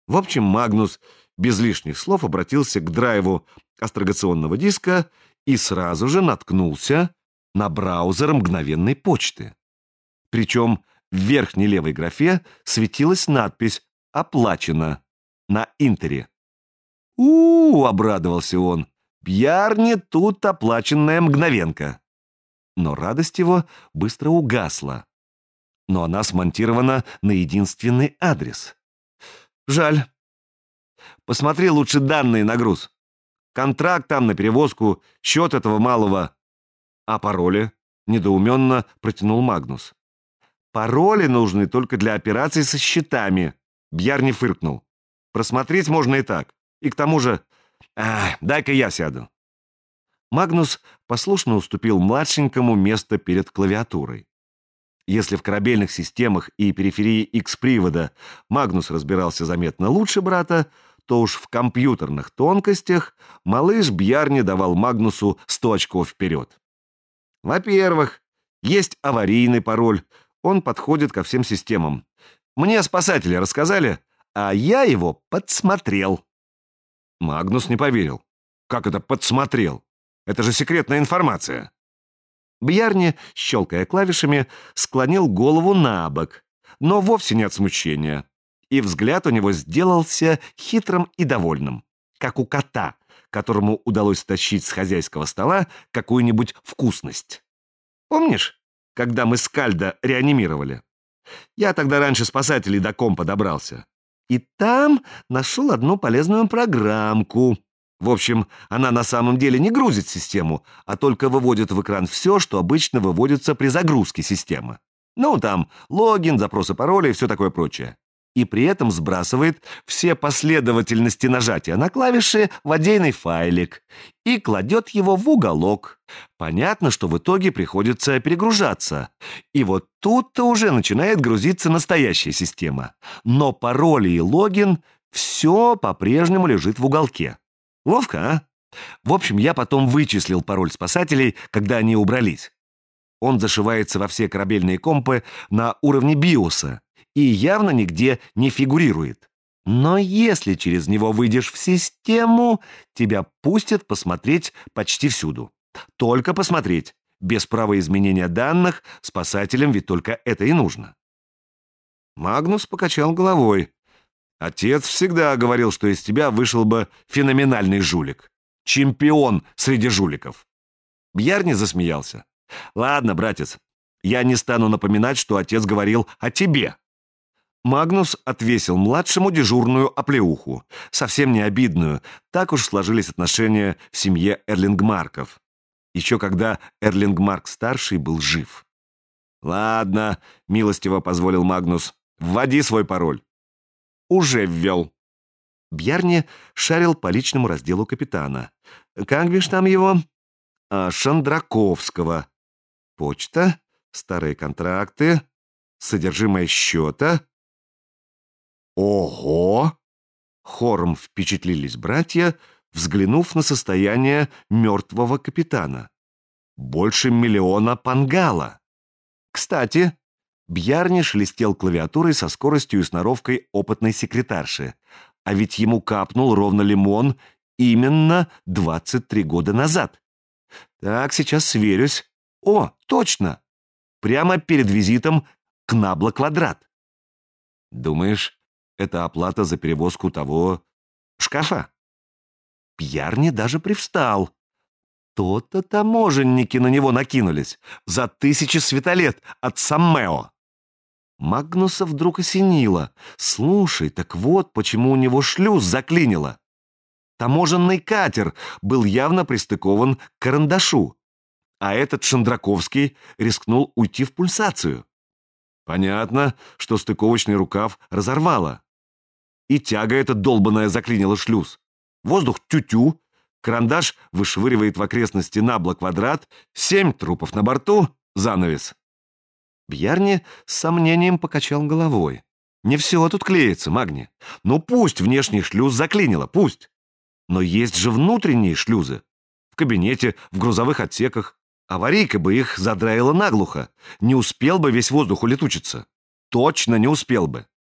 В общем, Магнус без лишних слов обратился к драйву астрогационного диска и сразу же наткнулся на браузер мгновенной почты. Причем в верхней левой графе светилась надпись «Оплачено» на Интере. Обрадовался он. «Бьярни, тут оплаченная мгновенка». Но радость его быстро угасла. Но она смонтирована на единственный адрес. Жаль. Посмотри лучше данные на груз. Контракт там на перевозку, счет этого малого. А пароли? Недоуменно протянул Магнус. Пароли нужны только для операций со счетами. Бьярни фыркнул. Просмотреть можно и так. И к тому же... дай-ка я сяду. Магнус послушно уступил младшенькому место перед клавиатурой. Если в корабельных системах и периферии X-привода Магнус разбирался заметно лучше брата, то уж в компьютерных тонкостях малыш Бьярни давал Магнусу 100 очков вперед. Во-первых, есть аварийный пароль, он подходит ко всем системам. Мне спасатели рассказали, а я его подсмотрел. Магнус не поверил. Как это подсмотрел? Это же секретная информация. Бьярни, щелкая клавишами, склонил голову на бок, но вовсе не от смущения. И взгляд у него сделался хитрым и довольным, как у кота, которому удалось стащить с хозяйского стола какую-нибудь вкусность. Помнишь, когда мы Скальда реанимировали? Я тогда раньше спасателей до компа добрался. И там нашел одну полезную программку. В общем, она на самом деле не грузит систему, а только выводит в экран все, что обычно выводится при загрузке системы. Ну, там логин, запросы пароля и все такое прочее. И при этом сбрасывает все последовательности нажатия на клавиши в отдельный файлик и кладет его в уголок. Понятно, что в итоге приходится перегружаться. И вот тут-то уже начинает грузиться настоящая система. Но пароли и логин все по-прежнему лежит в уголке. Ловко, а? В общем, я потом вычислил пароль спасателей, когда они убрались. Он зашивается во все корабельные компы на уровне биоса и явно нигде не фигурирует. Но если через него выйдешь в систему, тебя пустят посмотреть почти всюду. Только посмотреть. Без права изменения данных спасателям ведь только это и нужно. Магнус покачал головой. Отец всегда говорил, что из тебя вышел бы феноменальный жулик. Чемпион среди жуликов. Бьярни засмеялся. Ладно, братец, я не стану напоминать, что отец говорил о тебе. Магнус отвесил младшему дежурную оплеуху. Совсем не обидную. Так уж сложились отношения в семье Эрлингмарков. Еще когда Эрлингмарк-старший был жив. Ладно, милостиво позволил Магнус. Вводи свой пароль. Уже ввел. Бьярни шарил по личному разделу капитана. Как бишь там его? Шандраковского. Почта, старые контракты, содержимое счета. Ого! Хором впечатлились братья, взглянув на состояние мертвого капитана. Больше 1 миллиона пангала. Кстати, Бьярни шелестел клавиатурой со скоростью и сноровкой опытной секретарши, а ведь ему капнул ровно лимон именно 23 года назад. Так, сейчас сверюсь. О, точно! Прямо перед визитом к Набла-Квадрат. Думаешь, это оплата за перевозку того шкафа? Бьярни даже привстал. То-то таможенники на него накинулись за 1000 светолет от Саммео. Магнуса вдруг осенило. Слушай, так вот почему у него шлюз заклинило. Таможенный катер был явно пристыкован к карандашу, а этот Шандраковский рискнул уйти в пульсацию. Понятно, что стыковочный рукав разорвало. И тяга эта долбаная заклинила шлюз. Воздух тю-тю, карандаш вышвыривает в окрестности Набла-Квадрат, 7 трупов на борту, занавес. Бьярни с сомнением покачал головой. Не все тут клеится, Магни. Ну пусть внешний шлюз заклинило, пусть. Но есть же внутренние шлюзы. В кабинете, в грузовых отсеках. Аварийка бы их задраила наглухо. Не успел бы весь воздух улетучиться. Точно не успел бы.